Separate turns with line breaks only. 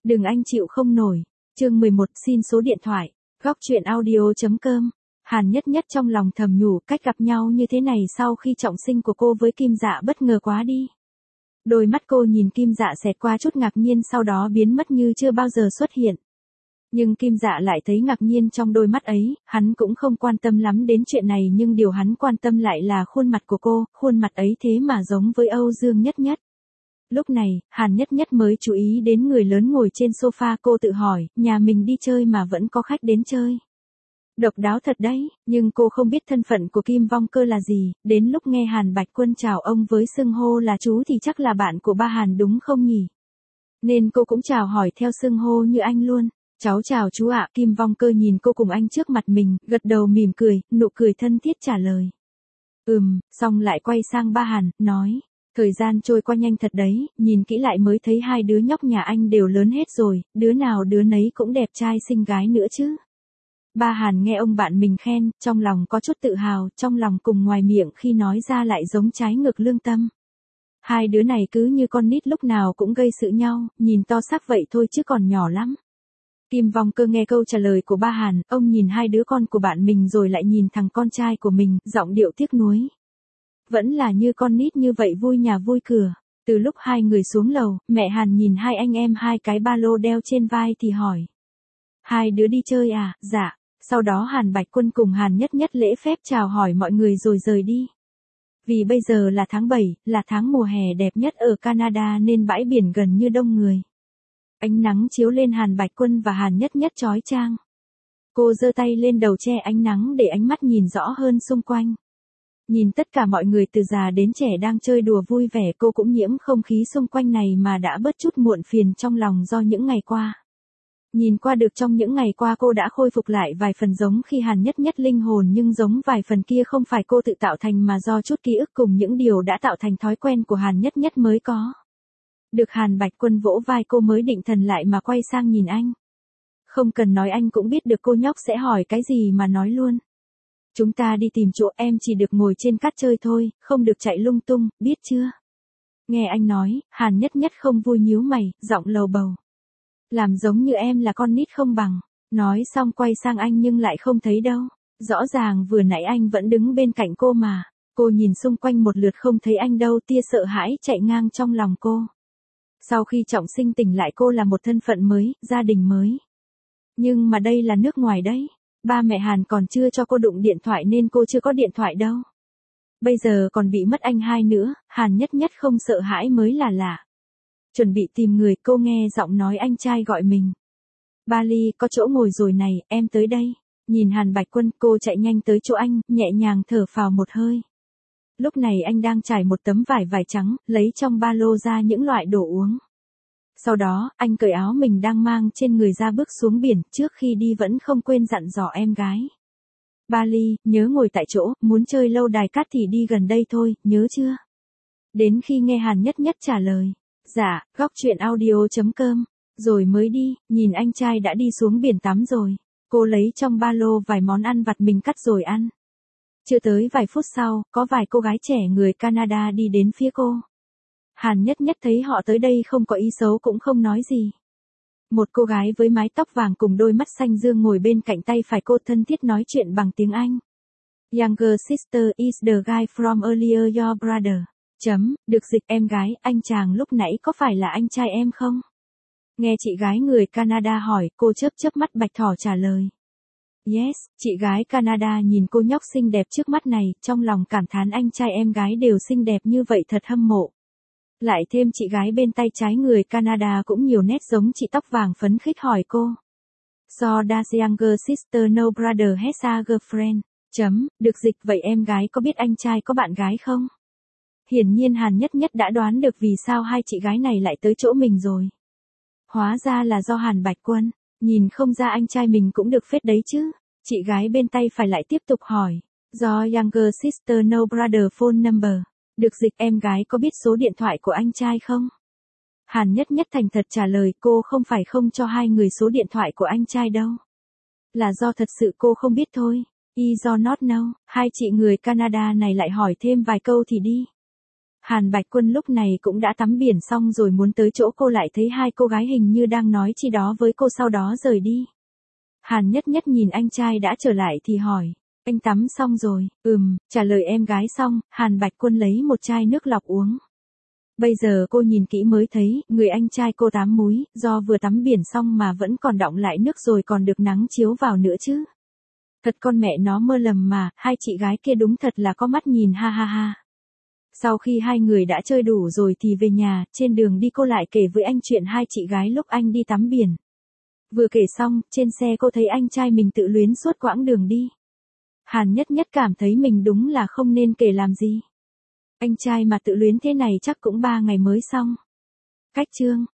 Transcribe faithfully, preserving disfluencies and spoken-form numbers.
Đừng anh chịu không nổi. Chương mười một, xin số điện thoại. Góc truyện audio chấm com. Hàn Nhất Nhất trong lòng thầm nhủ, cách gặp nhau như thế này sau khi trọng sinh của cô với Kim Dạ bất ngờ quá đi. Đôi mắt cô nhìn Kim Dạ xẹt qua chút ngạc nhiên, sau đó biến mất như chưa bao giờ xuất hiện. Nhưng Kim Dạ lại thấy ngạc nhiên trong đôi mắt ấy, hắn cũng không quan tâm lắm đến chuyện này, nhưng điều hắn quan tâm lại là khuôn mặt của cô, khuôn mặt ấy thế mà giống với Âu Dương Nhất Nhất. Lúc này, Hàn Nhất Nhất mới chú ý đến người lớn ngồi trên sofa, cô tự hỏi, nhà mình đi chơi mà vẫn có khách đến chơi. Độc đáo thật đấy, nhưng cô không biết thân phận của Kim Vong Cơ là gì, đến lúc nghe Hàn Bạch Quân chào ông với xưng hô là chú thì chắc là bạn của ba Hàn đúng không nhỉ? Nên cô cũng chào hỏi theo xưng hô như anh luôn. Cháu chào chú ạ. Kim Vong Cơ nhìn cô cùng anh trước mặt mình, gật đầu mỉm cười, nụ cười thân thiết trả lời. Ừm, xong lại quay sang ba Hàn, nói. Thời gian trôi qua nhanh thật đấy, nhìn kỹ lại mới thấy hai đứa nhóc nhà anh đều lớn hết rồi, đứa nào đứa nấy cũng đẹp trai xinh gái nữa chứ. Ba Hàn nghe ông bạn mình khen, trong lòng có chút tự hào, trong lòng cùng ngoài miệng khi nói ra lại giống trái ngược lương tâm. Hai đứa này cứ như con nít lúc nào cũng gây sự nhau, nhìn to xác vậy thôi chứ còn nhỏ lắm. Kim Vong Cơ nghe câu trả lời của ba Hàn, ông nhìn hai đứa con của bạn mình rồi lại nhìn thằng con trai của mình, giọng điệu tiếc nuối. Vẫn là như con nít như vậy vui nhà vui cửa. Từ lúc hai người xuống lầu, mẹ Hàn nhìn hai anh em hai cái ba lô đeo trên vai thì hỏi. Hai đứa đi chơi à? Dạ. Sau đó Hàn Bạch Quân cùng Hàn Nhất Nhất lễ phép chào hỏi mọi người rồi rời đi. Vì bây giờ là tháng bảy, là tháng mùa hè đẹp nhất ở Canada nên bãi biển gần như đông người. Ánh nắng chiếu lên Hàn Bạch Quân và Hàn Nhất Nhất chói chang. Cô giơ tay lên đầu che ánh nắng để ánh mắt nhìn rõ hơn xung quanh. Nhìn tất cả mọi người từ già đến trẻ đang chơi đùa vui vẻ, cô cũng nhiễm không khí xung quanh này mà đã bớt chút muộn phiền trong lòng do những ngày qua. Nhìn qua được trong những ngày qua cô đã khôi phục lại vài phần giống khi Hàn Nhất Nhất linh hồn, nhưng giống vài phần kia không phải cô tự tạo thành mà do chút ký ức cùng những điều đã tạo thành thói quen của Hàn Nhất Nhất mới có. Được Hàn Bạch Quân vỗ vai cô mới định thần lại mà quay sang nhìn anh. Không cần nói anh cũng biết được cô nhóc sẽ hỏi cái gì mà nói luôn. Chúng ta đi tìm chỗ, em chỉ được ngồi trên cát chơi thôi, không được chạy lung tung, biết chưa? Nghe anh nói, Hàn Nhất Nhất không vui nhíu mày, giọng lầu bầu. Làm giống như em là con nít không bằng. Nói xong quay sang anh nhưng lại không thấy đâu. Rõ ràng vừa nãy anh vẫn đứng bên cạnh cô mà. Cô nhìn xung quanh một lượt không thấy anh đâu, tia sợ hãi chạy ngang trong lòng cô. Sau khi trọng sinh tỉnh lại cô là một thân phận mới, gia đình mới. Nhưng mà đây là nước ngoài đấy. Ba mẹ Hàn còn chưa cho cô đụng điện thoại nên cô chưa có điện thoại đâu. Bây giờ còn bị mất anh hai nữa, Hàn Nhất Nhất không sợ hãi mới là lạ. Chuẩn bị tìm người, cô nghe giọng nói anh trai gọi mình. Ba Ly, có chỗ ngồi rồi này, em tới đây. Nhìn Hàn Bạch Quân, cô chạy nhanh tới chỗ anh, nhẹ nhàng thở phào một hơi. Lúc này anh đang trải một tấm vải vải trắng, lấy trong ba lô ra những loại đồ uống. Sau đó, anh cởi áo mình đang mang trên người ra bước xuống biển, trước khi đi vẫn không quên dặn dò em gái. Ba Ly, nhớ ngồi tại chỗ, muốn chơi lâu đài cát thì đi gần đây thôi, nhớ chưa? Đến khi nghe Hàn Nhất Nhất trả lời. Dạ, góc truyện audio chấm com. Rồi mới đi, nhìn anh trai đã đi xuống biển tắm rồi. Cô lấy trong ba lô vài món ăn vặt mình cắt rồi ăn. Chưa tới vài phút sau, có vài cô gái trẻ người Canada đi đến phía cô. Hàn Nhất Nhất thấy họ tới đây không có ý xấu cũng không nói gì. Một cô gái với mái tóc vàng cùng đôi mắt xanh dương ngồi bên cạnh, tay phải cô thân thiết nói chuyện bằng tiếng Anh. Younger sister is the guy from earlier your brother. Chấm, được dịch em gái, anh chàng lúc nãy có phải là anh trai em không? Nghe chị gái người Canada hỏi, cô chớp chớp mắt bạch thỏ trả lời. Yes, chị gái Canada nhìn cô nhóc xinh đẹp trước mắt này, trong lòng cảm thán anh trai em gái đều xinh đẹp như vậy thật hâm mộ. Lại thêm chị gái bên tay trái người Canada cũng nhiều nét giống chị tóc vàng phấn khích hỏi cô. So does younger sister no brother has a girlfriend? Chấm, được dịch vậy em gái có biết anh trai có bạn gái không? Hiển nhiên Hàn Nhất Nhất đã đoán được vì sao hai chị gái này lại tới chỗ mình rồi. Hóa ra là do Hàn Bạch Quân, nhìn không ra anh trai mình cũng được phết đấy chứ. Chị gái bên tay phải lại tiếp tục hỏi. Do younger sister no brother phone number. Được dịch em gái có biết số điện thoại của anh trai không? Hàn Nhất Nhất thành thật trả lời, cô không phải không cho hai người số điện thoại của anh trai đâu. Là do thật sự cô không biết thôi. I do not know. Hai chị người Canada này lại hỏi thêm vài câu thì đi. Hàn Bạch Quân lúc này cũng đã tắm biển xong rồi muốn tới chỗ cô lại thấy hai cô gái hình như đang nói chi đó với cô sau đó rời đi. Hàn Nhất Nhất nhìn anh trai đã trở lại thì hỏi, anh tắm xong rồi, ừm, trả lời em gái xong, Hàn Bạch Quân lấy một chai nước lọc uống. Bây giờ cô nhìn kỹ mới thấy, người anh trai cô tám múi, do vừa tắm biển xong mà vẫn còn đọng lại nước rồi còn được nắng chiếu vào nữa chứ. Thật con mẹ nó mơ lầm mà, hai chị gái kia đúng thật là có mắt nhìn ha ha ha. Sau khi hai người đã chơi đủ rồi thì về nhà, trên đường đi cô lại kể với anh chuyện hai chị gái lúc anh đi tắm biển. Vừa kể xong, trên xe cô thấy anh trai mình tự luyến suốt quãng đường đi. Hàn Nhất Nhất cảm thấy mình đúng là không nên kể làm gì. Anh trai mà tự luyến thế này chắc cũng ba ngày mới xong. Cách chương